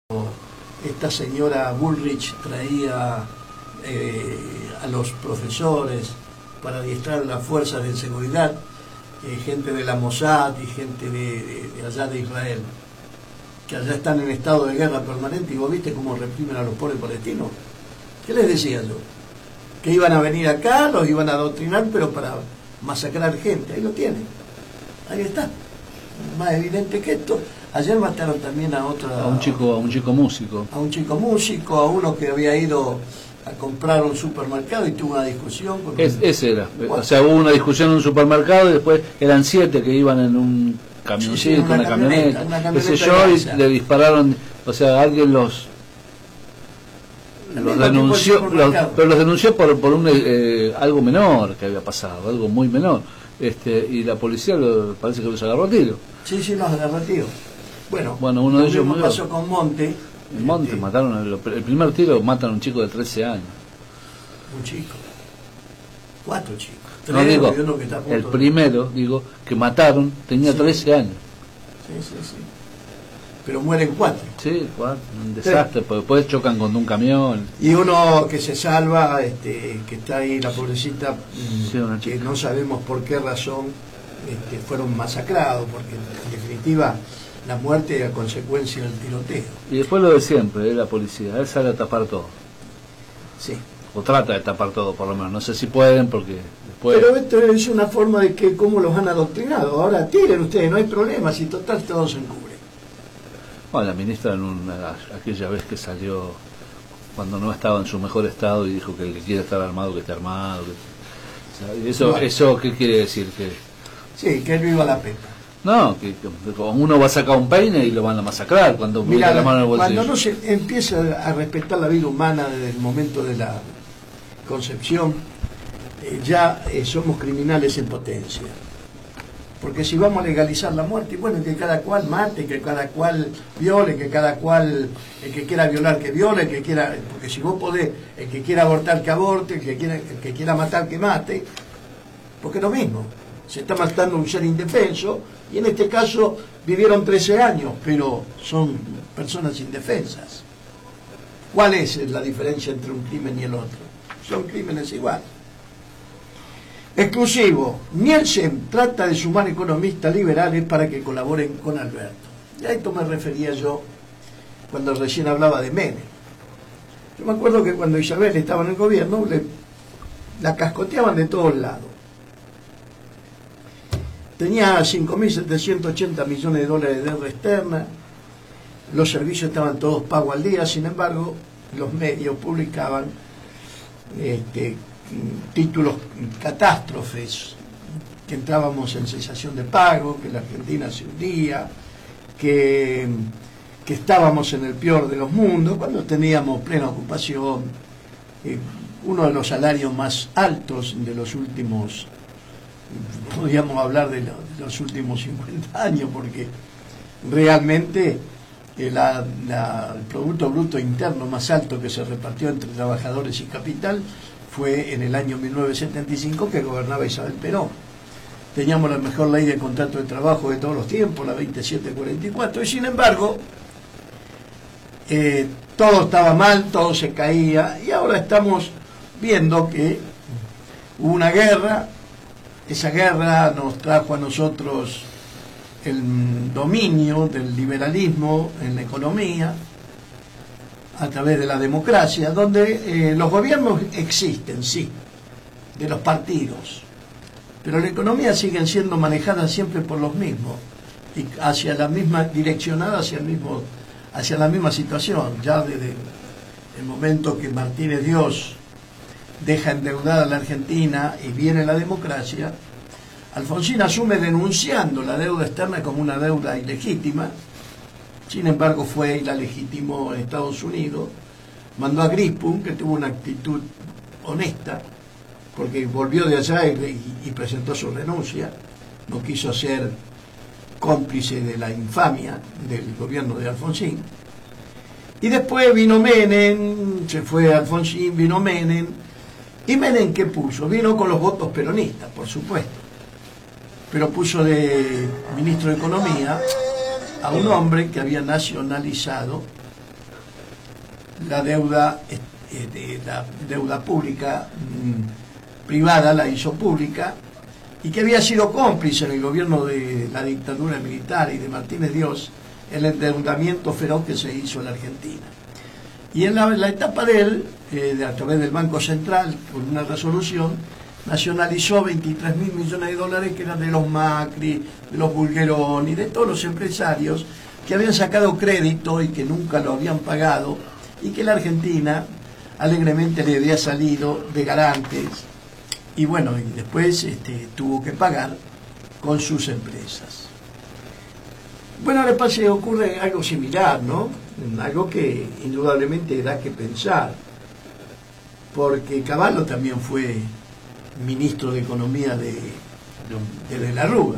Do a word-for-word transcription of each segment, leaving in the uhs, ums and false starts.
esta señora Bullrich traía eh, a los profesores para adiestrar las fuerzas de seguridad, eh, gente de la Mossad y gente de, de, de allá de Israel, que allá están en estado de guerra permanente, y vos viste cómo reprimen a los pobres palestinos. ¿Qué les decía yo? Que iban a venir acá, los iban a adoctrinar, pero para masacrar gente. Ahí lo tienen, ahí está, más evidente que esto. Ayer mataron también a otro, a un chico, a un chico músico, a un chico músico, a uno que había ido a comprar un supermercado y tuvo una discusión con es, un... ese era, bueno, o sea, hubo una discusión en un supermercado y después eran siete que iban en un camioncito, sí, sí, una, una camioneta, camioneta, una camioneta qué sé yo, y grasa. le dispararon, o sea, alguien los los denunció, los, pero los denunció por, por un eh, algo menor que había pasado, algo muy menor, este y la policía lo, parece que los agarró a tiro. Sí, sí, los agarró a tiro. Bueno, bueno, uno de ellos murió. Pasó con Monte. En Monte este, mataron, el, el primer tiro matan a un chico de trece años. Un chico. Cuatro chicos. No digo, el primero, digo, que mataron, tenía sí. trece años. Sí, sí, sí. Pero mueren cuatro. Sí, cuatro, un desastre, sí. Porque después chocan con un camión. Y uno que se salva, este, que está ahí, la pobrecita, sí, que no sabemos por qué razón este, fueron masacrados, porque en definitiva la muerte es a consecuencia del tiroteo. Y después lo de siempre, ¿eh? La policía, él sale a tapar todo. Sí. O trata de tapar todo, por lo menos. No sé si pueden, porque después... Pero esto es una forma de que cómo los han adoctrinado. Ahora tiren ustedes, no hay problema, si total todos se encubren. Bueno, la ministra en una, aquella vez que salió, cuando no estaba en su mejor estado, y dijo que el que quiere estar armado, que esté armado. Que, o sea, eso, bueno. ¿Eso qué quiere decir? Que sí, que él viva la pepa. No, que, que uno va a sacar un peine y lo van a masacrar cuando mira la mano en el bolsillo. Cuando no se empieza a respetar la vida humana desde el momento de la concepción, eh, ya eh, somos criminales en potencia. Porque si vamos a legalizar la muerte, bueno, que cada cual mate, que cada cual viole, que cada cual, el que quiera violar que viole, el que quiera, porque si vos podés, el que quiera abortar que aborte, el que quiera, el que quiera matar que mate, porque es lo mismo. Se está matando un ser indefenso, y en este caso vivieron trece años, pero son personas indefensas. ¿Cuál es la diferencia entre un crimen y el otro? Son crímenes iguales. Exclusivo. Nielsen trata de sumar economistas liberales para que colaboren con Alberto. Y a esto me refería yo cuando recién hablaba de Menem. Yo me acuerdo que cuando Isabel estaba en el gobierno, le, la cascoteaban de todos lados. Tenía cinco mil setecientos ochenta millones de dólares de deuda externa, los servicios estaban todos pagos al día, sin embargo, los medios publicaban este, títulos catástrofes, que entrábamos en cesación de pago, que la Argentina se hundía, que, que estábamos en el peor de los mundos, cuando teníamos plena ocupación, eh, uno de los salarios más altos de los últimos... podríamos hablar de, lo, de los últimos cincuenta años, porque realmente eh, la, la, el Producto Bruto Interno más alto que se repartió entre trabajadores y capital fue en el año mil novecientos setenta y cinco, que gobernaba Isabel Perón. Teníamos la mejor ley de contrato de trabajo de todos los tiempos, la veintisiete cuarenta y cuatro, y sin embargo eh, todo estaba mal, todo se caía, y ahora estamos viendo que hubo una guerra. Esa guerra nos trajo a nosotros el dominio del liberalismo en la economía a través de la democracia, donde eh, los gobiernos existen, sí, de los partidos, pero la economía sigue siendo manejada siempre por los mismos y hacia la misma, direccionada hacia el mismo, hacia la misma situación. Ya desde el momento que Martínez Dios deja endeudada a la Argentina y viene la democracia, Alfonsín asume denunciando la deuda externa como una deuda ilegítima. Sin embargo, fue y la legitimó en Estados Unidos, mandó a Grispum, que tuvo una actitud honesta, porque volvió de allá y, y presentó su renuncia, no quiso ser cómplice de la infamia del gobierno de Alfonsín. Y después vino Menem, se fue Alfonsín, vino Menem. ¿Y Menem qué puso? Vino con los votos peronistas, por supuesto, pero puso de ministro de Economía a un hombre que había nacionalizado la deuda, eh, de, la deuda pública mmm, privada la hizo pública, y que había sido cómplice en el gobierno de la dictadura militar y de Martínez Dios el endeudamiento feroz que se hizo en la Argentina. Y en la, en la etapa de él, eh, de, a través del Banco Central, con una resolución, nacionalizó veintitrés mil millones de dólares que eran de los Macri, de los Bulgeroni, de todos los empresarios que habían sacado crédito y que nunca lo habían pagado, y que la Argentina alegremente le había salido de garantes, y bueno, y después este, tuvo que pagar con sus empresas. Bueno, le pasa, ocurre algo similar, ¿no? Algo que indudablemente da que pensar, porque Cavallo también fue ministro de Economía de, de, de la Rúa,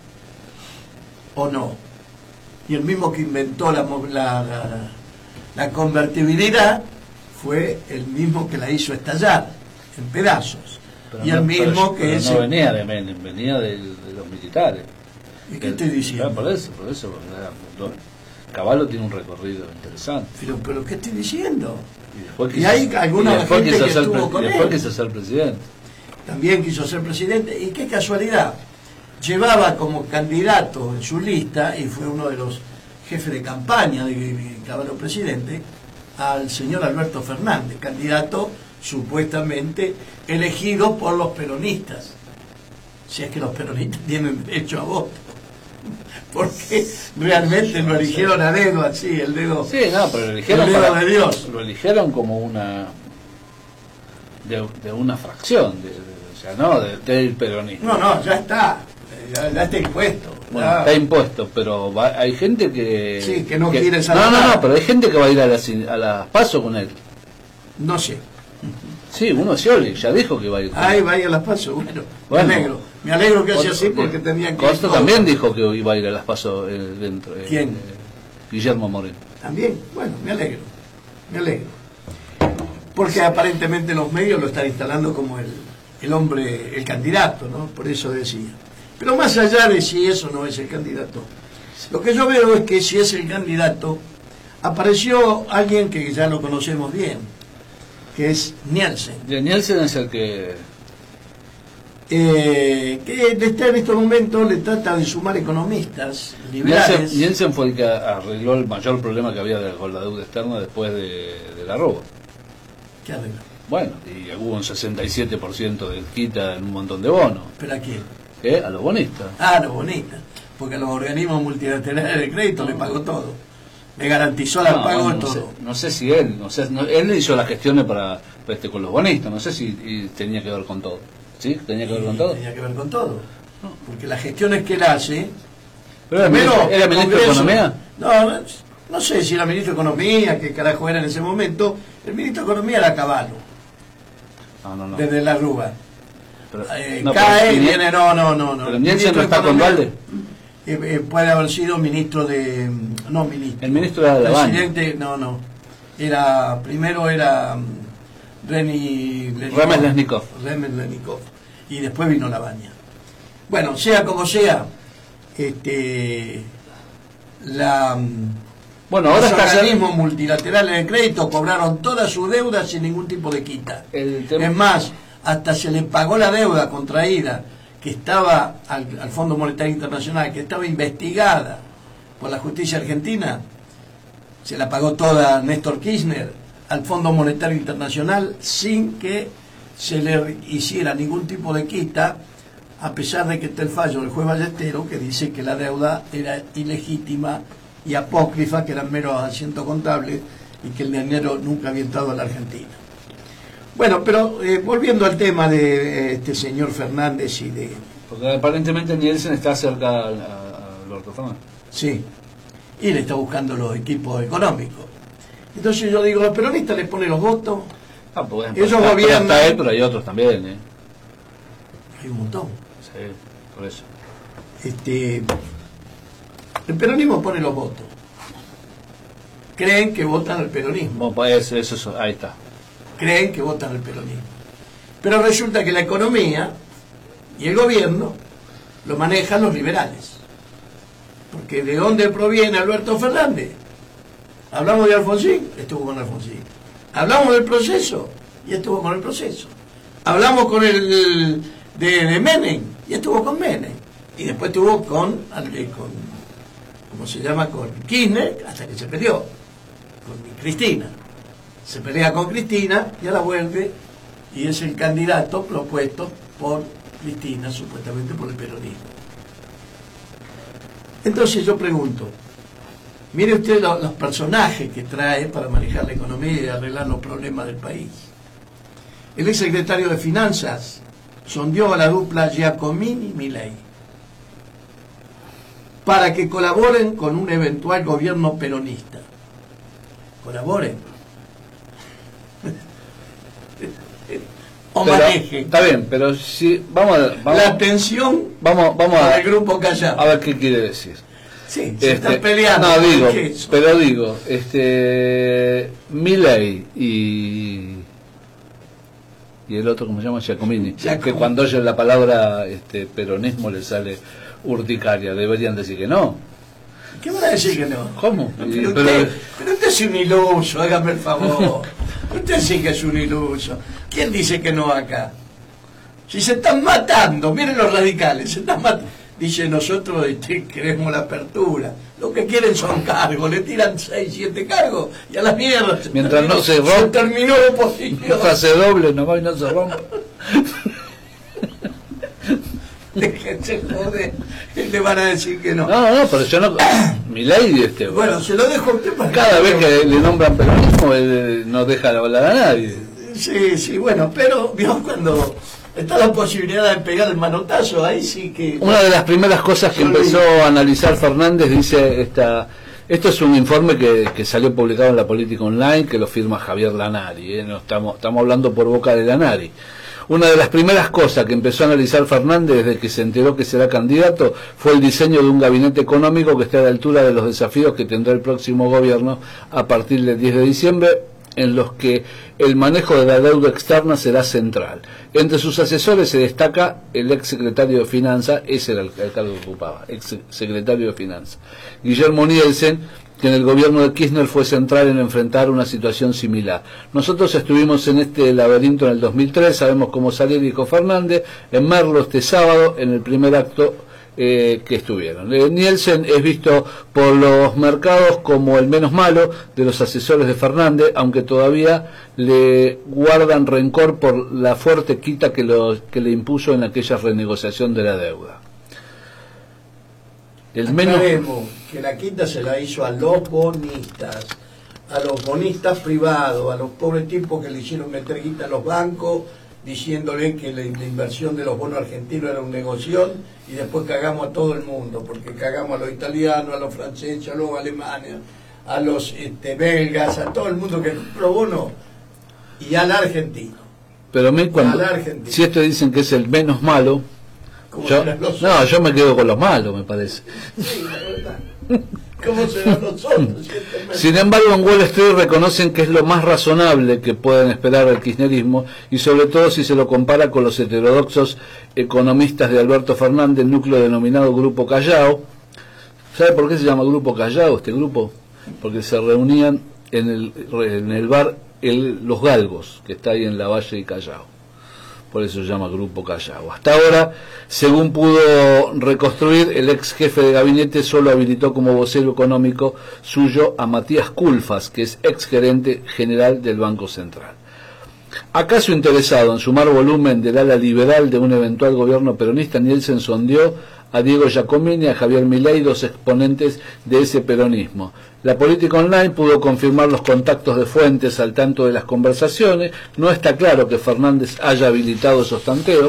¿o no? Y el mismo que inventó la, la, la, la convertibilidad fue el mismo que la hizo estallar en pedazos. Pero y no, el mismo pero, que pero ese... no venía de Menem, venía de, de los militares. ¿Y qué estoy diciendo? Por eso, por eso. Cavallo tiene un recorrido interesante. Pero, pero ¿qué estoy diciendo? Y, después quiso, y hay alguna y gente que estuvo con él. Y después quiso ser presidente. También quiso ser presidente. Y qué casualidad. Llevaba como candidato en su lista, y fue uno de los jefes de campaña de Cavallo presidente, al señor Alberto Fernández, candidato supuestamente elegido por los peronistas. Si es que los peronistas tienen derecho a voto. Porque realmente lo eligieron a dedo, así, el dedo. Sí, no, pero lo eligieron, el dedo para, de Dios. Lo eligieron como una de, de una fracción, de, de, o sea, no de, del peronismo. No, no, ya está, ya, ya está impuesto. Bueno, ya. Está impuesto, pero va, hay gente que sí, que no que, quiere no, no, no, pero hay gente que va a ir a las a la PASO con él. No sé. Sí, uno Scioli ya dijo que va a ir. Ahí va a ir a las PASO, bueno, bueno, me alegro. Me alegro que haya así porque tenían que... Costa también dijo que iba a ir a las PASO eh, dentro. Eh, ¿Quién? Eh, Guillermo Moreno. También, bueno, me alegro. Me alegro. Porque aparentemente los medios lo están instalando como el, el hombre, el candidato, ¿no? Por eso decía. Pero más allá de si eso no es el candidato, lo que yo veo es que si es el candidato, apareció alguien que ya lo conocemos bien, que es Nielsen. De Nielsen es el que... Eh, que está en estos momentos le trata de sumar economistas liberales. Nielsen, Nielsen fue el que arregló el mayor problema que había con la deuda externa después de, de la roba. ¿Qué arregló? Bueno, y hubo un sesenta y siete por ciento de quita en un montón de bonos. ¿Pero a quién? ¿Qué? A los bonistas. Ah, a los bonistas. Porque a los organismos multilaterales de crédito le pagó todo. Le garantizó el no, pago bueno, de no todo. Sé, no sé si él, no sé, no, él hizo las gestiones para, para este, con los bonistas, no sé si y tenía que ver con todo. ¿Sí? ¿Tenía que ver con todo? Tenía que ver con todo. Porque las gestiones que él hace... ¿Pero era, primero, ministro, ¿era ministro de Economía? No, no, no sé si era ministro de Economía, qué carajo era en ese momento. El ministro de Economía era Cavallo. No, no, no. Desde la Rúa. Pero, eh, no, cae y pero, viene... No, no, no. no. ¿Pero Nielsen no está con Valde? Eh, eh, puede haber sido ministro de... No, ministro. El ministro era de la Baña. Presidente, no, no. Era... Primero era... Reni Remes Lesnikov. Remes Lesnikov. Y después vino la Baña. Bueno, sea como sea, este, la, bueno, ahora los está organismos hacer... multilaterales de crédito cobraron toda su deuda sin ningún tipo de quita. El tema... Es más, hasta se le pagó la deuda contraída que estaba al, al Fondo Monetario Internacional, que estaba investigada por la justicia argentina, se la pagó toda Néstor Kirchner al Fondo Monetario Internacional sin que se le hiciera ningún tipo de quita, a pesar de que está el fallo del juez Ballestero que dice que la deuda era ilegítima y apócrifa, que eran meros asientos contables y que el dinero nunca había entrado a la Argentina. Bueno, pero eh, volviendo al tema de eh, este señor Fernández y de... Porque aparentemente Nielsen está cerca a, a, a Alberto Fernández. Sí, y le está buscando los equipos económicos. Entonces yo digo, los peronistas le ponen los votos. Ah, pues, ellos está, gobiernan. Está él, pero hay otros también, ¿eh? Hay un montón. Sí, por eso. Este, el peronismo pone los votos. Creen que votan al peronismo. Bueno, pues eso, eso, ahí está. Creen que votan al peronismo. Pero resulta que la economía y el gobierno lo manejan los liberales. Porque ¿de dónde proviene Alberto Fernández? Hablamos de Alfonsín, estuvo con Alfonsín. Hablamos del proceso, y estuvo con el proceso. Hablamos con el de, de Menem, y estuvo con Menem. Y después estuvo con, con, ¿cómo se llama? Con Kirchner, hasta que se peleó con Cristina. Se pelea con Cristina y ahora vuelve y es el candidato propuesto por Cristina, supuestamente por el peronismo. Entonces yo pregunto, mire usted los, los personajes que trae para manejar la economía y arreglar los problemas del país. El ex secretario de Finanzas sondeó a la dupla Giacomini-Milei para que colaboren con un eventual gobierno peronista. Colaboren. O pero, manejen. Está bien, pero si vamos a, vamos, la atención vamos, vamos a, al grupo callado. A ver qué quiere decir. Sí, se este, están peleando. No, digo, pero digo, este Milei y y el otro, ¿cómo se llama? Giacomini. Giacomini. Que cuando oyen la palabra este peronismo le sale urticaria, deberían decir que no. ¿Qué van a decir que no? ¿Cómo? Pero, pero, usted, pero usted es un iluso, hágame el favor. Usted sí que es un iluso. ¿Quién dice que no acá? Si se están matando, miren los radicales, se están matando. Dice, nosotros este, queremos la apertura. Lo que quieren son cargos, le tiran seis, siete cargos y a la mierda. Mientras terminó, no se rompa. Se terminó la oposición. Mientras se doble nomás y no se rompa. Déjense joder, le van a decir que no. No, no, pero yo no. Milei, este. Bueno, bueno, se lo dejo a usted para cada vez que le nombran peronismo, él no deja de hablar a nadie. Sí, sí, bueno, pero vio cuando está la posibilidad de pegar el manotazo, ahí sí que. Una de las primeras cosas que empezó a analizar Fernández dice esta. Esto es un informe que, que salió publicado en la Política Online, que lo firma Javier Lanari, ¿eh? No estamos, estamos hablando por boca de Lanari. Una de las primeras cosas que empezó a analizar Fernández desde que se enteró que será candidato fue el diseño de un gabinete económico que esté a la altura de los desafíos que tendrá el próximo gobierno a partir del diez de diciembre, en los que el manejo de la deuda externa será central. Entre sus asesores se destaca el ex secretario de Finanzas, ese era el, el cargo que ocupaba, ex secretario de Finanzas, Guillermo Nielsen, que en el gobierno de Kirchner fue central en enfrentar una situación similar. Nosotros estuvimos en este laberinto en el dos mil tres, sabemos cómo salir, dijo Fernández, en Merlo este sábado, en el primer acto eh, que estuvieron. Eh, Nielsen es visto por los mercados como el menos malo de los asesores de Fernández, aunque todavía le guardan rencor por la fuerte quita que, lo, que le impuso en aquella renegociación de la deuda. El menos... que la quita se la hizo a los bonistas, a los bonistas privados, a los pobres tipos que le hicieron meter guita a los bancos, diciéndole que la, la inversión de los bonos argentinos era un negocio, y después cagamos a todo el mundo, porque cagamos a los italianos, a los franceses, a los alemanes, a los este, belgas, a todo el mundo que compró bonos, y al argentino. Pero me, cuando, si esto dicen que es el menos malo, yo, no, yo me quedo con los malos, me parece. Sí, la verdad. ¿Cómo serán los otros? Sin embargo, en Wall Street reconocen que es lo más razonable que pueden esperar el kirchnerismo, y sobre todo si se lo compara con los heterodoxos economistas de Alberto Fernández, el núcleo denominado Grupo Callao. ¿Sabe por qué se llama Grupo Callao este grupo? Porque se reunían en el, en el bar el, Los Galgos, que está ahí en la Valle y Callao. Por eso se llama Grupo Callao. Hasta ahora, según pudo reconstruir, el ex jefe de gabinete solo habilitó como vocero económico suyo a Matías Culfas, que es ex gerente general del Banco Central. ¿Acaso interesado en sumar volumen del ala liberal de un eventual gobierno peronista, Nielsen sondeó a Diego Giacomini y a Javier Milei, dos exponentes de ese peronismo? La Política Online pudo confirmar los contactos de fuentes al tanto de las conversaciones. No está claro que Fernández haya habilitado esos tanteos.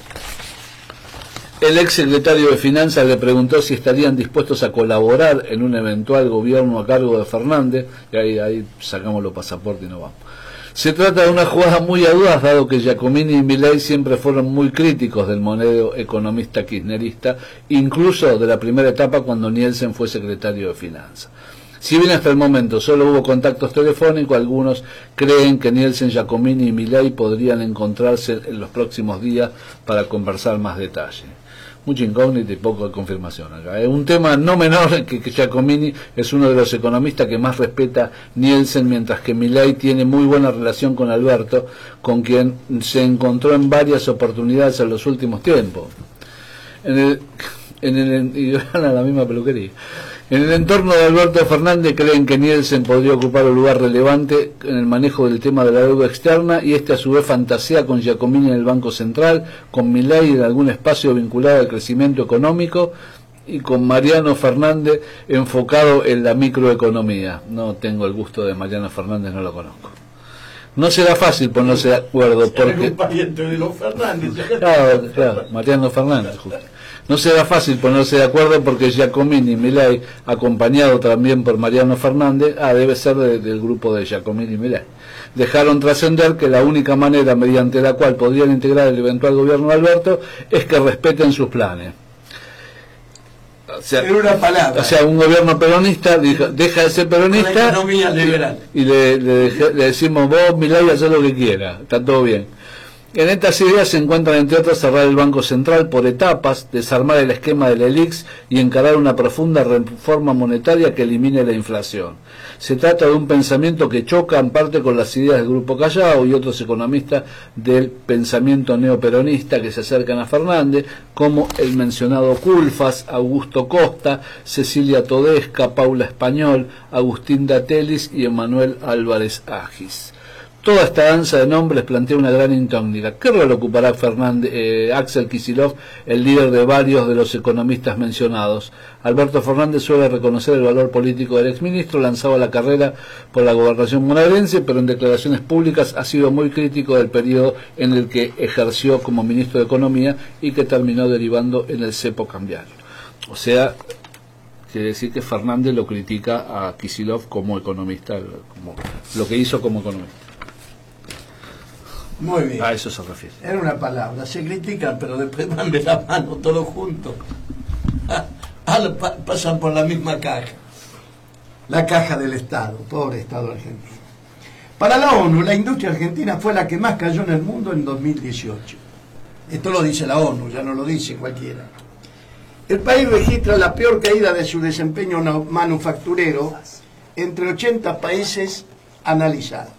El ex secretario de Finanzas le preguntó si estarían dispuestos a colaborar en un eventual gobierno a cargo de Fernández, y ahí, ahí sacamos los pasaportes y nos vamos. Se trata de una jugada muy audaz, dado que Giacomini y Milei siempre fueron muy críticos del modelo economista kirchnerista, incluso de la primera etapa cuando Nielsen fue secretario de Finanzas. Si bien hasta el momento solo hubo contactos telefónicos, algunos creen que Nielsen, Giacomini y Milei podrían encontrarse en los próximos días para conversar más detalles. mucha incógnita y poco de confirmación acá. Es un tema no menor que, que Giacomini es uno de los economistas que más respeta Nielsen, mientras que Milei tiene muy buena relación con Alberto, con quien se encontró en varias oportunidades en los últimos tiempos. En el, en el, y van a la misma peluquería. En el entorno de Alberto Fernández creen que Nielsen podría ocupar un lugar relevante en el manejo del tema de la deuda externa, y este a su vez fantasea con Giacomini en el Banco Central, con Milei en algún espacio vinculado al crecimiento económico y con Mariano Fernández enfocado en la microeconomía. No tengo el gusto de Mariano Fernández, no lo conozco. No será fácil ponerse de acuerdo porque... un pariente de los Fernández. Claro, claro, Mariano Fernández, justo. No será fácil ponerse de acuerdo porque Giacomini y Milei, acompañado también por Mariano Fernández, ah, debe ser de, del grupo de Giacomini y Milei, dejaron trascender que la única manera mediante la cual podrían integrar el eventual gobierno de Alberto es que respeten sus planes. O sea, en una palabra. O sea, un gobierno peronista dijo, deja de ser peronista, la economía liberal. Y le, le, le decimos, vos, Milei, haz lo que quiera, está todo bien. En estas ideas se encuentran, entre otras, cerrar el Banco Central por etapas, desarmar el esquema de la E L I X y encarar una profunda reforma monetaria que elimine la inflación. Se trata de un pensamiento que choca en parte con las ideas del Grupo Callao y otros economistas del pensamiento neoperonista que se acercan a Fernández, como el mencionado Culfas, Augusto Costa, Cecilia Todesca, Paula Español, Agustín Datelis y Emanuel Álvarez Agis. Toda esta danza de nombres plantea una gran incógnita. ¿Qué rol ocupará Fernández, eh, Axel Kicillof, el líder de varios de los economistas mencionados? Alberto Fernández suele reconocer el valor político del exministro, lanzado a la carrera por la gobernación bonaerense, pero en declaraciones públicas ha sido muy crítico del periodo en el que ejerció como ministro de Economía y que terminó derivando en el cepo cambiario. O sea, quiere decir que Fernández lo critica a Kicillof como economista, como lo que hizo como economista. Muy bien. A eso se refiere. Era una palabra. Se critican, pero después van de la mano todos juntos. Ah, ah, pa pasan por la misma caja. La caja del Estado. Pobre Estado argentino. Para la ONU, la industria argentina fue la que más cayó en el mundo en dos mil dieciocho. Esto lo dice la ONU, ya no lo dice cualquiera. El país registra la peor caída de su desempeño manufacturero entre ochenta países analizados.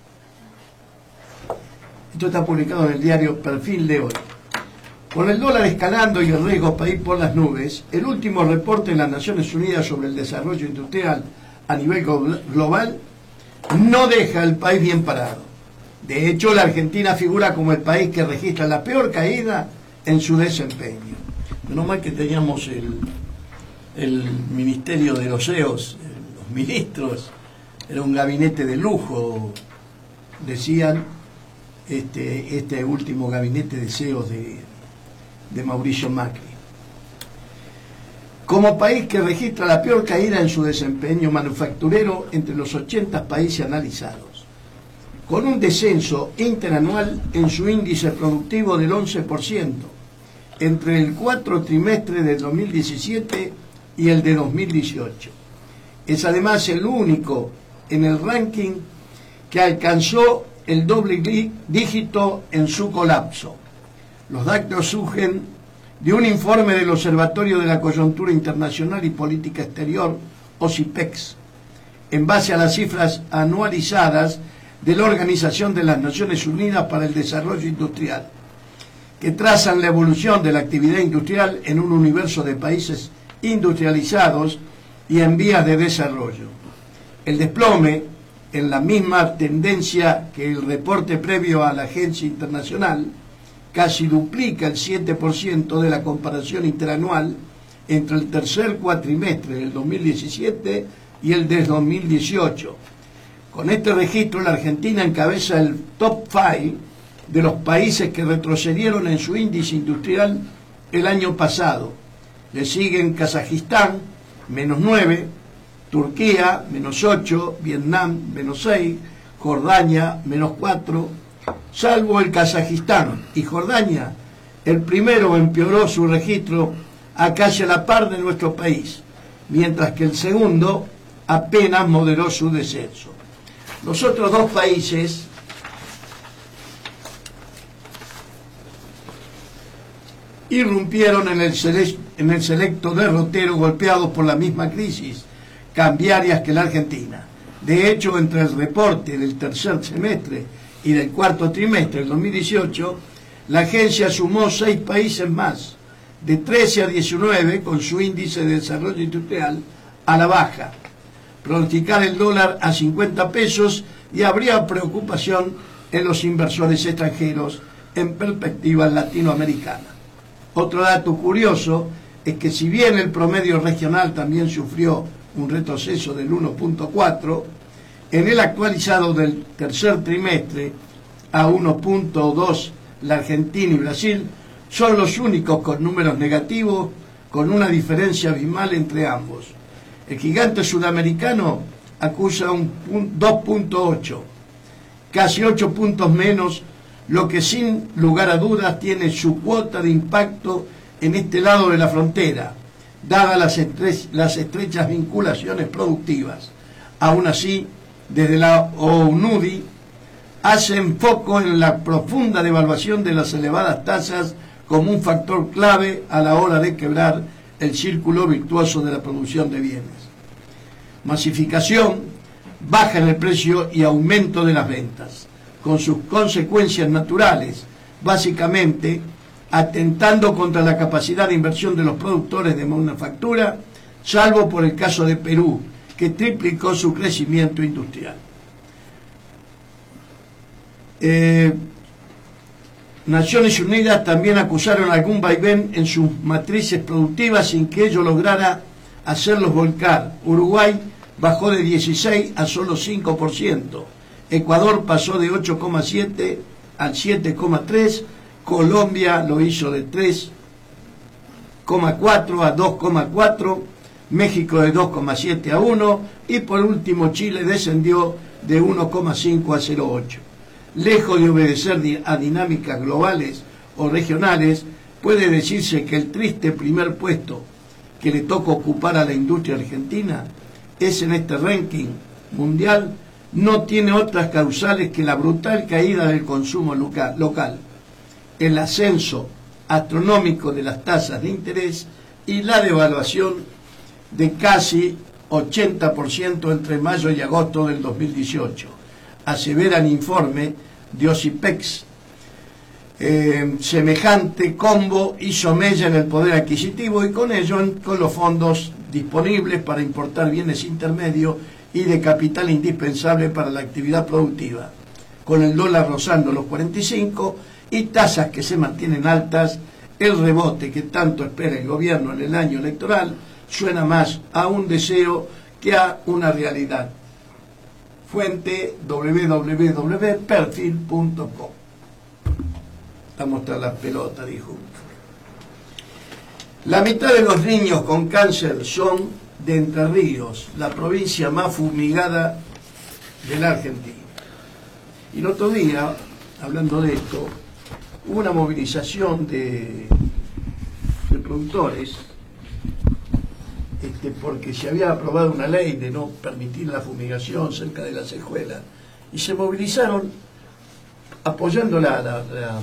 Esto está publicado en el diario Perfil de hoy. Con el dólar escalando y el riesgo país por las nubes, el último reporte de las Naciones Unidas sobre el desarrollo industrial a nivel global no deja al país bien parado. De hecho, la Argentina figura como el país que registra la peor caída en su desempeño. Menos mal que teníamos el, el Ministerio de los E Os, los ministros, era un gabinete de lujo, decían. Este, este último gabinete de C E Os de, de Mauricio Macri. Como país que registra la peor caída en su desempeño manufacturero entre los ochenta países analizados, con un descenso interanual en su índice productivo del once por ciento entre el cuatro trimestre del dos mil diecisiete y el de dos mil dieciocho. Es además el único en el ranking que alcanzó el doble dígito en su colapso. Los datos surgen de un informe del Observatorio de la Coyuntura Internacional y Política Exterior, OSIPEX, en base a las cifras anualizadas de la Organización de las Naciones Unidas para el Desarrollo Industrial, que trazan la evolución de la actividad industrial en un universo de países industrializados y en vías de desarrollo. El desplome, en la misma tendencia que el reporte previo a la agencia internacional, casi duplica el siete por ciento de la comparación interanual entre el tercer cuatrimestre del dos mil diecisiete y el del dos mil dieciocho. Con este registro, la Argentina encabeza el top cinco de los países que retrocedieron en su índice industrial el año pasado. Le siguen Kazajistán, menos nueve, Turquía, menos ocho, Vietnam, menos seis, Jordania, menos cuatro, salvo el Kazajistán y Jordania. El primero empeoró su registro a casi a la par de nuestro país, mientras que el segundo apenas moderó su descenso. Los otros dos países irrumpieron en el, sele en el selecto derrotero, golpeados por la misma crisis cambiarias que la Argentina. De hecho, entre el reporte del tercer semestre y del cuarto trimestre del dos mil dieciocho, la agencia sumó seis países más, de trece a diecinueve, con su índice de desarrollo industrial a la baja. Pronosticar el dólar a cincuenta pesos y habría preocupación en los inversores extranjeros en perspectiva latinoamericana. Otro dato curioso es que si bien el promedio regional también sufrió un retroceso del uno punto cuatro, en el actualizado del tercer trimestre a uno punto dos, la Argentina y Brasil son los únicos con números negativos, con una diferencia abismal entre ambos. El gigante sudamericano acusa un dos punto ocho, casi ocho puntos menos, lo que sin lugar a dudas tiene su cuota de impacto en este lado de la frontera, dadas las, estre las estrechas vinculaciones productivas. Aún así, desde la ONUDI hacen foco en la profunda devaluación de las elevadas tasas como un factor clave a la hora de quebrar el círculo virtuoso de la producción de bienes. Masificación, baja en el precio y aumento de las ventas, con sus consecuencias naturales, básicamente atentando contra la capacidad de inversión de los productores de manufactura, salvo por el caso de Perú, que triplicó su crecimiento industrial. Eh, Naciones Unidas también acusaron algún vaivén en sus matrices productivas sin que ello lograra hacerlos volcar. Uruguay bajó de dieciséis a solo cinco por ciento. Ecuador pasó de ocho coma siete al siete coma tres. Colombia lo hizo de tres coma cuatro a dos coma cuatro. México de dos coma siete a uno. Y por último Chile descendió de uno coma cinco a cero coma ocho. Lejos de obedecer a dinámicas globales o regionales, puede decirse que el triste primer puesto que le toca ocupar a la industria argentina es en este ranking mundial, no tiene otras causales que la brutal caída del consumo local, el ascenso astronómico de las tasas de interés y la devaluación de casi ochenta por ciento entre mayo y agosto del dos mil dieciocho. Aseveran informe de OSIPEX. Eh, semejante combo hizo mella en el poder adquisitivo y con ello en, con los fondos disponibles para importar bienes intermedios y de capital indispensable para la actividad productiva, con el dólar rozando los cuarenta y cinco y tasas que se mantienen altas. El rebote que tanto espera el gobierno en el año electoral suena más a un deseo que a una realidad. Fuente doble u doble u doble u punto perfil punto com. Estamos tras la pelota, dijo. La mitad de los niños con cáncer son de Entre Ríos, la provincia más fumigada de la Argentina. Y el otro día, hablando de esto, hubo una movilización de, de productores, Este, porque se había aprobado una ley de no permitir la fumigación cerca de las escuelas, y se movilizaron apoyando la, la, la,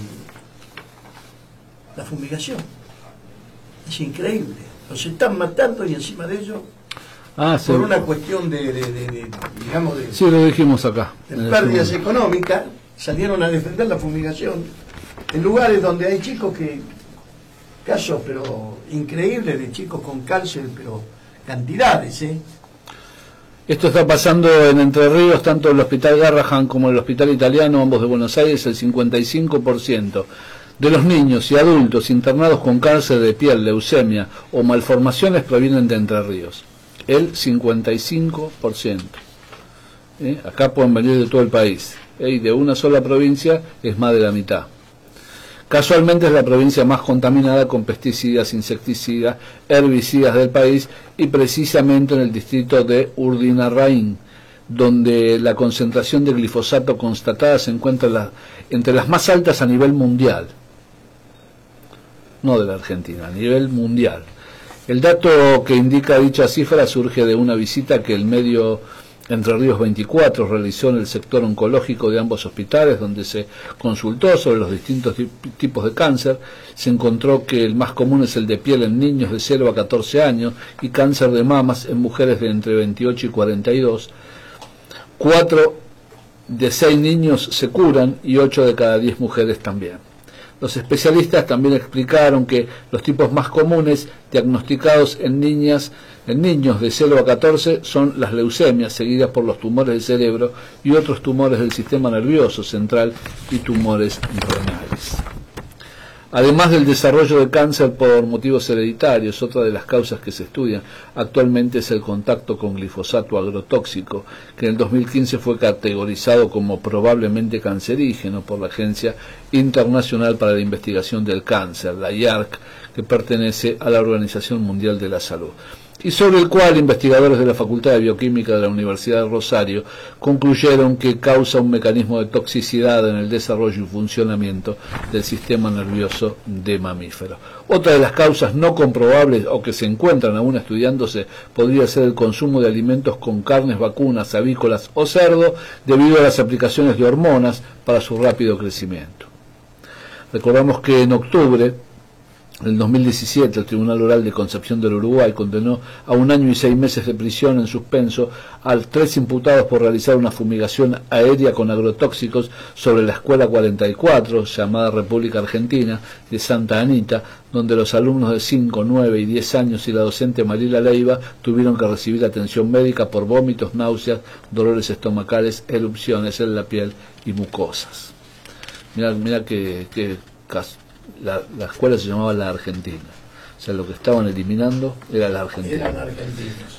la fumigación. Es increíble, los están matando y encima de ello, ah, sí, por una cuestión de, de, de, de digamos, de, sí, lo dijimos acá, de pérdidas económicas, salieron a defender la fumigación en lugares donde hay chicos que casos pero increíbles de chicos con cáncer, pero cantidades, ¿eh? Esto está pasando en Entre Ríos, tanto el Hospital Garrahan como el Hospital Italiano, ambos de Buenos Aires. El cincuenta y cinco por ciento de los niños y adultos internados con cáncer de piel, leucemia o malformaciones provienen de Entre Ríos. El cincuenta y cinco por ciento. ¿Eh? Acá pueden venir de todo el país. ¿Eh? Y de una sola provincia es más de la mitad. Casualmente es la provincia más contaminada con pesticidas, insecticidas, herbicidas del país, y precisamente en el distrito de Urdinarraín, donde la concentración de glifosato constatada se encuentra la, entre las más altas a nivel mundial. No de la Argentina, a nivel mundial. El dato que indica dicha cifra surge de una visita que el medio Entre Ríos veinticuatro realizó en el sector oncológico de ambos hospitales, donde se consultó sobre los distintos tipos de cáncer. Se encontró que el más común es el de piel en niños de cero a catorce años y cáncer de mamas en mujeres de entre veintiocho y cuarenta y dos. Cuatro de seis niños se curan y ocho de cada diez mujeres también. Los especialistas también explicaron que los tipos más comunes diagnosticados en niñas, en niños de cero a catorce son las leucemias, seguidas por los tumores del cerebro y otros tumores del sistema nervioso central y tumores renales. Además del desarrollo de cáncer por motivos hereditarios, otra de las causas que se estudian actualmente es el contacto con glifosato agrotóxico, que en el dos mil quince fue categorizado como probablemente cancerígeno por la Agencia Internacional para la Investigación del Cáncer, la I A R C, que pertenece a la Organización Mundial de la Salud, y sobre el cual investigadores de la Facultad de Bioquímica de la Universidad de Rosario concluyeron que causa un mecanismo de toxicidad en el desarrollo y funcionamiento del sistema nervioso de mamíferos. Otra de las causas no comprobables o que se encuentran aún estudiándose podría ser el consumo de alimentos con carnes vacunas, avícolas o cerdo debido a las aplicaciones de hormonas para su rápido crecimiento. Recordamos que en octubre en el dos mil diecisiete, el Tribunal Oral de Concepción del Uruguay condenó a un año y seis meses de prisión en suspenso a tres imputados por realizar una fumigación aérea con agrotóxicos sobre la Escuela cuarenta y cuatro, llamada República Argentina, de Santa Anita, donde los alumnos de cinco, nueve y diez años y la docente Marila Leiva tuvieron que recibir atención médica por vómitos, náuseas, dolores estomacales, erupciones en la piel y mucosas. Mira, mira qué caso. La, la escuela se llamaba La Argentina, o sea, lo que estaban eliminando era la Argentina. Eran argentinos.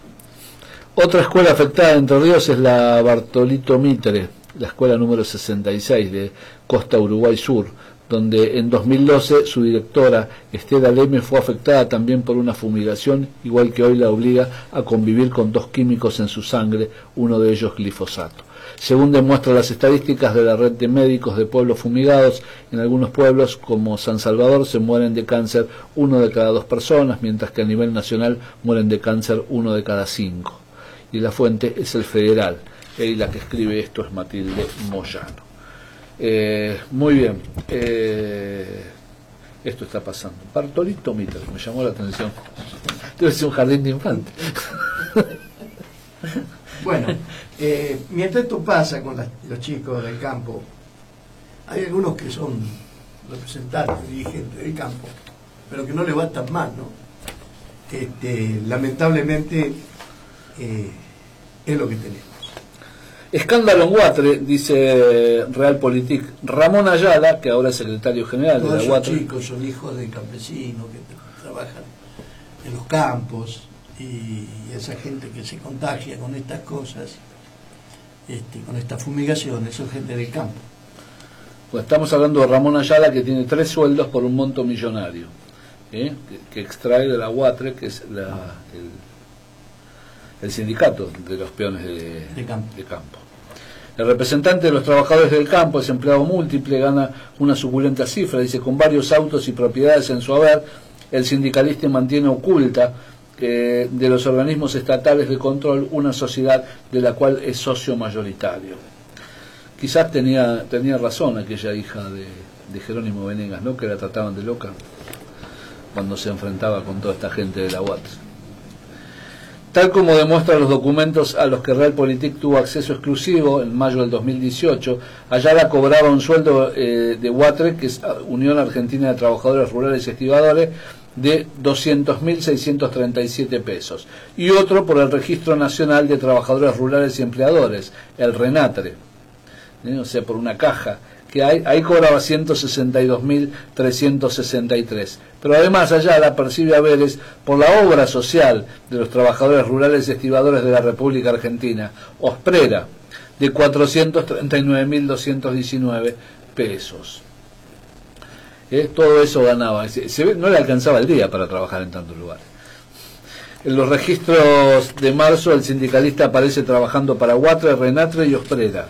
Otra escuela afectada en Entre Ríos es la Bartolito Mitre, la escuela número sesenta y seis de Costa Uruguay Sur, donde en dos mil doce su directora Estela Leme fue afectada también por una fumigación, igual que hoy la obliga a convivir con dos químicos en su sangre, uno de ellos glifosato. Según demuestran las estadísticas de la red de médicos de pueblos fumigados, en algunos pueblos como San Salvador se mueren de cáncer uno de cada dos personas, mientras que a nivel nacional mueren de cáncer uno de cada cinco. Y la fuente es el Federal, y la que escribe esto es Matilde Moyano. Eh, muy bien, eh, esto está pasando. Bartolito Mitre, me llamó la atención. Debe ser un jardín de infantes. Bueno, eh, mientras esto pasa con las, los chicos del campo, hay algunos que son representantes, dirigentes del campo, pero que no le va tan mal, ¿no? Este, lamentablemente eh, es lo que tenemos. Escándalo en Guatre, dice Realpolitik. Ramón Ayala, que ahora es secretario general Todos de la Guatre. Todos esos chicos son hijos de campesinos que trabajan en los campos, y esa gente que se contagia con estas cosas, este, con estas fumigaciones, son gente del campo. Pues estamos hablando de Ramón Ayala, que tiene tres sueldos por un monto millonario, ¿eh? que, que extrae de la Guatre, que es la, el, el sindicato de los peones de, de, campo. de campo. El representante de los trabajadores del campo es empleado múltiple, gana una suculenta cifra, dice, con varios autos y propiedades en su haber. El sindicalista mantiene oculta eh, de los organismos estatales de control una sociedad de la cual es socio mayoritario. Quizás tenía tenía razón aquella hija de, de Jerónimo Venegas, ¿no?, que la trataban de loca cuando se enfrentaba con toda esta gente de la U A T. Tal como demuestran los documentos a los que Realpolitik tuvo acceso exclusivo en mayo del dos mil dieciocho, Ayala cobraba un sueldo eh, de UATRE, que es Unión Argentina de Trabajadores Rurales y Estibadores, de doscientos mil seiscientos treinta y siete pesos, y otro por el Registro Nacional de Trabajadores Rurales y Empleadores, el RENATRE, ¿eh? O sea, por una caja que hay, ahí cobraba ciento sesenta y dos mil trescientos sesenta y tres. Pero además Ayala percibe haberes por la obra social de los trabajadores rurales y estibadores de la República Argentina, OSPRERA, de cuatrocientos treinta y nueve mil doscientos diecinueve pesos. ¿Eh? Todo eso ganaba, se, se, no le alcanzaba el día para trabajar en tantos lugares. En los registros de marzo el sindicalista aparece trabajando para UATRE, RENATRE y OSPRERA.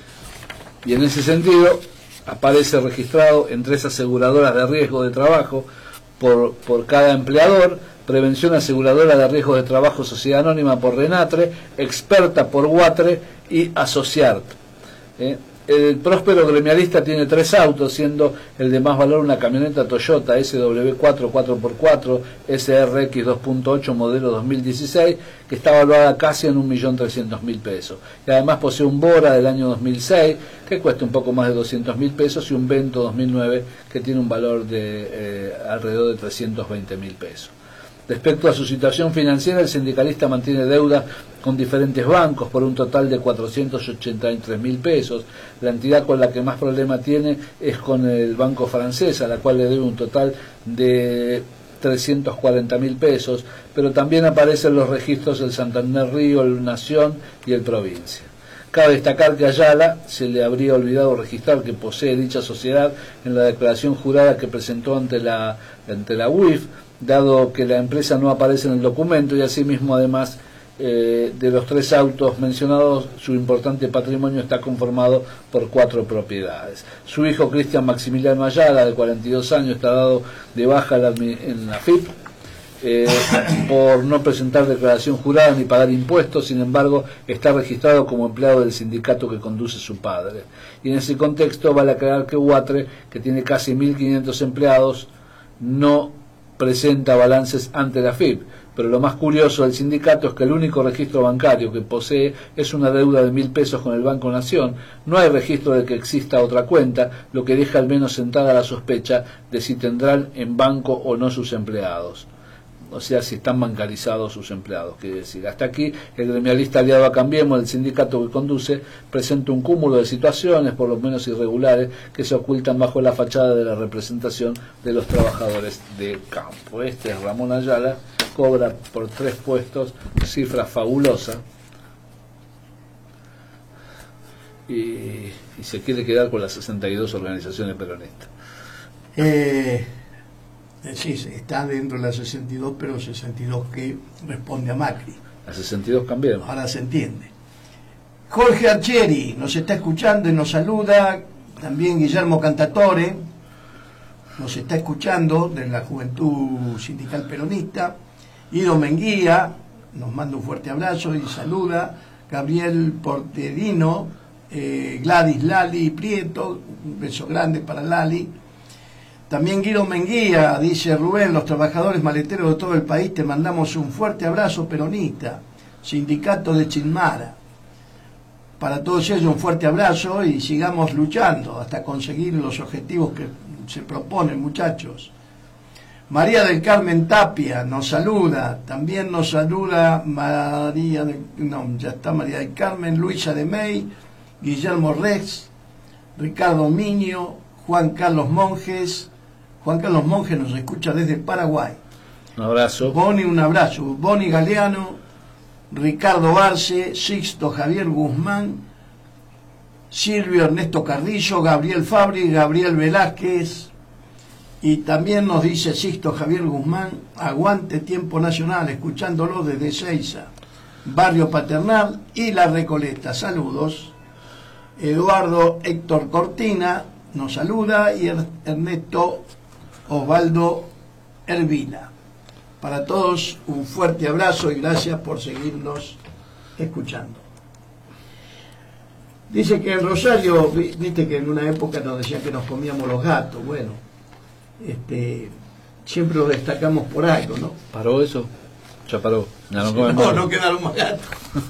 Y en ese sentido aparece registrado en tres aseguradoras de riesgo de trabajo por, por cada empleador, Prevención Aseguradora de Riesgos de Trabajo, Sociedad Anónima por Renatre, Experta por Guatre y Asociart. ¿Eh? El próspero gremialista tiene tres autos, siendo el de más valor una camioneta Toyota S W cuatro cuatro por cuatro S R X dos punto ocho modelo dos mil dieciséis, que está valuada casi en un millón trescientos mil pesos. Y además posee un Bora del año dos mil seis, que cuesta un poco más de doscientos mil pesos, y un Vento dos mil nueve, que tiene un valor de eh, alrededor de trescientos veinte mil pesos. Respecto a su situación financiera, el sindicalista mantiene deuda con diferentes bancos por un total de cuatrocientos ochenta y tres mil pesos. La entidad con la que más problema tiene es con el Banco Francés, a la cual le debe un total de trescientos cuarenta mil pesos, pero también aparecen los registros del Santander Río, el Nación y el Provincia. Cabe destacar que a Ayala se le habría olvidado registrar que posee dicha sociedad en la declaración jurada que presentó ante la, ante la U I F, dado que la empresa no aparece en el documento, y asimismo, además eh, de los tres autos mencionados, su importante patrimonio está conformado por cuatro propiedades. Su hijo Cristian Maximiliano Ayala, de cuarenta y dos años, está dado de baja en la, en la F I P eh, por no presentar declaración jurada ni pagar impuestos. Sin embargo, está registrado como empleado del sindicato que conduce su padre. Y en ese contexto vale aclarar que Guatre, que tiene casi mil quinientos empleados, no presenta balances ante la F I P, pero lo más curioso del sindicato es que el único registro bancario que posee es una deuda de mil pesos con el Banco Nación. No hay registro de que exista otra cuenta, lo que deja al menos sentada la sospecha de si tendrán en banco o no sus empleados. O sea, si están bancarizados sus empleados, quiere decir. Hasta aquí, el gremialista aliado a Cambiemos, el sindicato que conduce, presenta un cúmulo de situaciones, por lo menos irregulares, que se ocultan bajo la fachada de la representación de los trabajadores de campo. Este es Ramón Ayala, cobra por tres puestos, cifra fabulosa, y, y se quiere quedar con las sesenta y dos organizaciones peronistas. Eh... Sí, está dentro de la sesenta y dos, pero sesenta y dos que responde a Macri. La sesenta y dos Cambiemos. Ahora se entiende. Jorge Archeri nos está escuchando y nos saluda. También Guillermo Cantatore nos está escuchando, de la Juventud Sindical Peronista. Ido Menguía nos manda un fuerte abrazo y saluda. Gabriel Porterino, eh, Gladys Lali Prieto, un beso grande para Lali. También Guido Menguía, dice Rubén, los trabajadores maleteros de todo el país, te mandamos un fuerte abrazo peronista, sindicato de Chilmara. Para todos ellos un fuerte abrazo y sigamos luchando hasta conseguir los objetivos que se proponen, muchachos. María del Carmen Tapia nos saluda, también nos saluda María del, no, ya está María del Carmen, Luisa de May, Guillermo Rex, Ricardo Miño, Juan Carlos Monjes. Juan Carlos Monjes nos escucha desde Paraguay. Un abrazo. Boni, un abrazo. Boni Galeano, Ricardo Arce, Sixto Javier Guzmán, Silvio Ernesto Carrillo, Gabriel Fabri, Gabriel Velázquez. Y también nos dice Sixto Javier Guzmán, aguante Tiempo Nacional, escuchándolo desde Ezeiza, Barrio Paternal y La Recoleta. Saludos. Eduardo Héctor Cortina nos saluda y Ernesto Osvaldo Ervila. Para todos un fuerte abrazo y gracias por seguirnos escuchando. Dice que en Rosario, viste que en una época nos decían que nos comíamos los gatos. Bueno, este, siempre lo destacamos por algo, ¿no? ¿Paró eso? Ya paró. Ya no, no, no, no quedaron más gatos.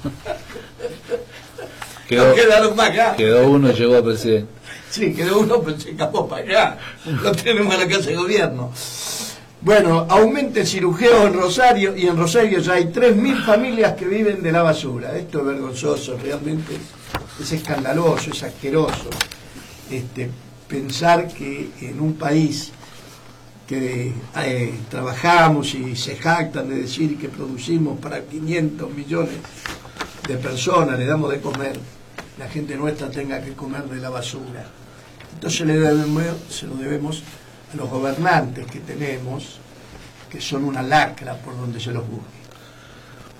Quedó, no quedaron más gatos. Quedó uno y llegó a presidente. Sí, quedó uno, pero se escapó para allá. Lo tenemos en la Casa de Gobierno. Bueno, aumenta el cirujeo en Rosario, y en Rosario ya hay tres mil familias que viven de la basura. Esto es vergonzoso, realmente es escandaloso, es asqueroso. Este, pensar que en un país que eh, trabajamos y se jactan de decir que producimos para quinientos millones de personas, le damos de comer, la gente nuestra tenga que comer de la basura. Entonces le debemos, se lo debemos a los gobernantes que tenemos, que son una lacra por donde se los busque.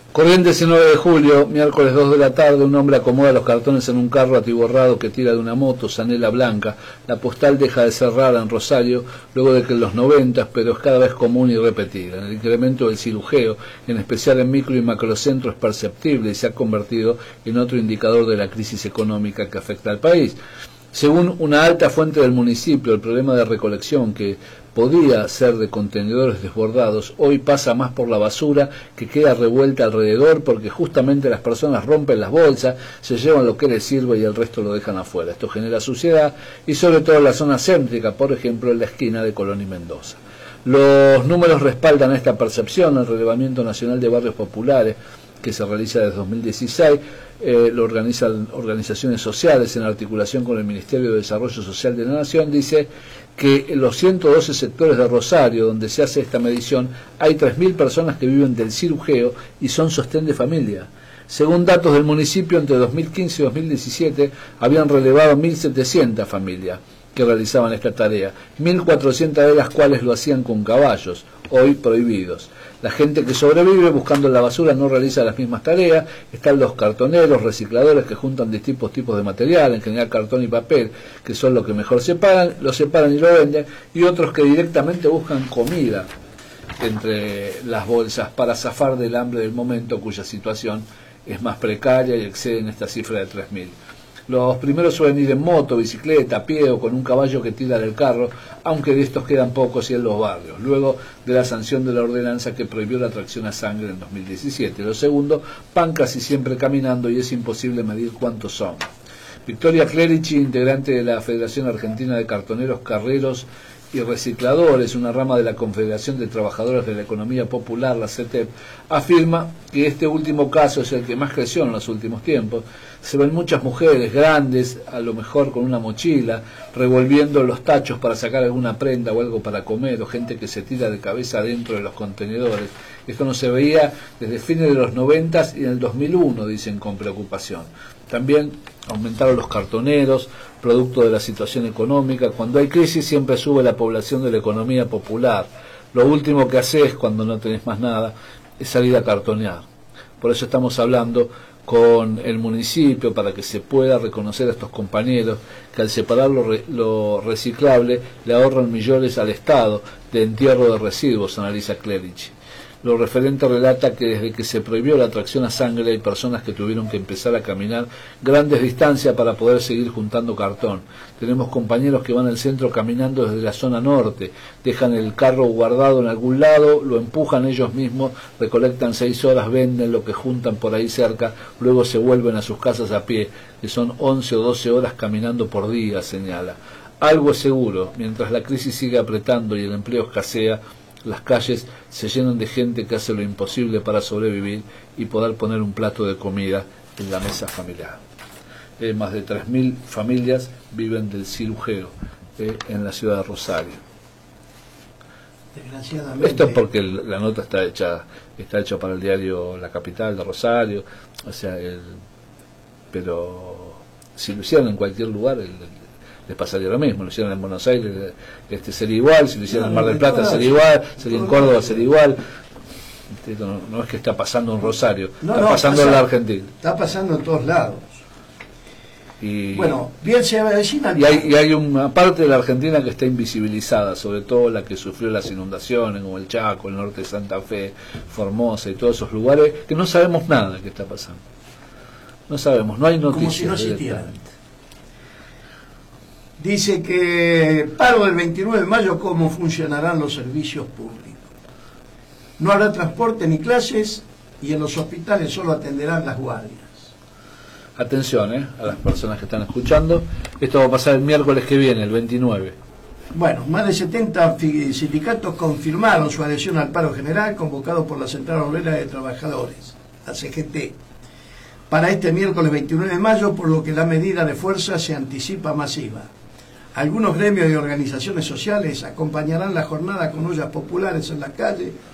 Corrientes, el nueve de julio, miércoles dos de la tarde, un hombre acomoda los cartones en un carro atiborrado que tira de una moto, Zanela Blanca. La postal deja de ser rara en Rosario luego de que en los noventas, pero es cada vez común y repetida. El incremento del cirujeo, en especial en micro y macrocentro, es perceptible y se ha convertido en otro indicador de la crisis económica que afecta al país. Según una alta fuente del municipio, el problema de recolección, que podía ser de contenedores desbordados, hoy pasa más por la basura que queda revuelta alrededor, porque justamente las personas rompen las bolsas, se llevan lo que les sirve y el resto lo dejan afuera. Esto genera suciedad y sobre todo en la zona céntrica, por ejemplo en la esquina de Colón y Mendoza. Los números respaldan esta percepción. El relevamiento nacional de barrios populares, que se realiza desde dos mil dieciséis, eh, lo organizan organizaciones sociales en articulación con el Ministerio de Desarrollo Social de la Nación, dice que en los ciento doce sectores de Rosario donde se hace esta medición hay tres mil personas que viven del cirujeo y son sostén de familia. Según datos del municipio, entre dos mil quince y dos mil diecisiete habían relevado mil setecientas familias que realizaban esta tarea, mil cuatrocientas de las cuales lo hacían con caballos, hoy prohibidos. La gente que sobrevive buscando la basura no realiza las mismas tareas. Están los cartoneros, recicladores que juntan distintos tipos de material, en general cartón y papel, que son lo que mejor separan, lo separan y lo venden, y otros que directamente buscan comida entre las bolsas para zafar del hambre del momento, cuya situación es más precaria y exceden esta cifra de tres mil. Los primeros suelen ir en moto, bicicleta, a pie o con un caballo que tira del carro, aunque de estos quedan pocos y en los barrios, luego de la sanción de la ordenanza que prohibió la tracción a sangre en dos mil diecisiete. Los segundos van casi siempre caminando y es imposible medir cuántos son. Victoria Clerici, integrante de la Federación Argentina de Cartoneros, Carreros y Recicladores, una rama de la Confederación de Trabajadores de la Economía Popular, la C E T E P, afirma que este último caso es el que más creció en los últimos tiempos. Se ven muchas mujeres grandes, a lo mejor con una mochila, revolviendo los tachos para sacar alguna prenda o algo para comer, o gente que se tira de cabeza dentro de los contenedores. Esto no se veía desde fines de los noventas y en el dos mil uno, dicen con preocupación. También aumentaron los cartoneros, producto de la situación económica. Cuando hay crisis siempre sube la población de la economía popular. Lo último que haces cuando no tenés más nada es salir a cartonear. Por eso estamos hablando con el municipio para que se pueda reconocer a estos compañeros que al separar lo, re, lo reciclable le ahorran millones al Estado de entierro de residuos, analiza Clerici. Lo referente relata que desde que se prohibió la tracción a sangre hay personas que tuvieron que empezar a caminar grandes distancias para poder seguir juntando cartón. Tenemos compañeros que van al centro caminando desde la zona norte, dejan el carro guardado en algún lado, lo empujan ellos mismos, recolectan seis horas, venden lo que juntan por ahí cerca, luego se vuelven a sus casas a pie, que son once o doce horas caminando por día, señala. Algo es seguro, mientras la crisis sigue apretando y el empleo escasea, las calles se llenan de gente que hace lo imposible para sobrevivir y poder poner un plato de comida en la mesa familiar. Eh, más de tres mil familias viven del cirujeo eh, en la ciudad de Rosario. Desgraciadamente. Esto es porque el, la nota está hecha está hecha para el diario La Capital de Rosario, o sea, el, pero si lo hicieran en cualquier lugar el, el, les pasaría lo mismo. Lo hicieron en Buenos Aires, este sería igual, si lo hicieron en Mar del Plata sería igual, sería en Córdoba sería igual. No, no es que está pasando en Rosario, no, está no, pasando pasa, en la Argentina. Está pasando en todos lados. Y, bueno, bien se avecina. Y hay, y hay una parte de la Argentina que está invisibilizada, sobre todo la que sufrió las inundaciones, como el Chaco, el norte de Santa Fe, Formosa y todos esos lugares, que no sabemos nada de qué está pasando. No sabemos, no hay noticias. Como si no existieran. Dice que paro del veintinueve de mayo, ¿cómo funcionarán los servicios públicos? No habrá transporte ni clases y en los hospitales solo atenderán las guardias. Atención eh, a las personas que están escuchando. Esto va a pasar el miércoles que viene, el veintinueve. Bueno, más de setenta sindicatos confirmaron su adhesión al paro general convocado por la Central Obrera de Trabajadores, la C G T, para este miércoles veintinueve de mayo, por lo que la medida de fuerza se anticipa masiva. Algunos gremios y organizaciones sociales acompañarán la jornada con ollas populares en la calle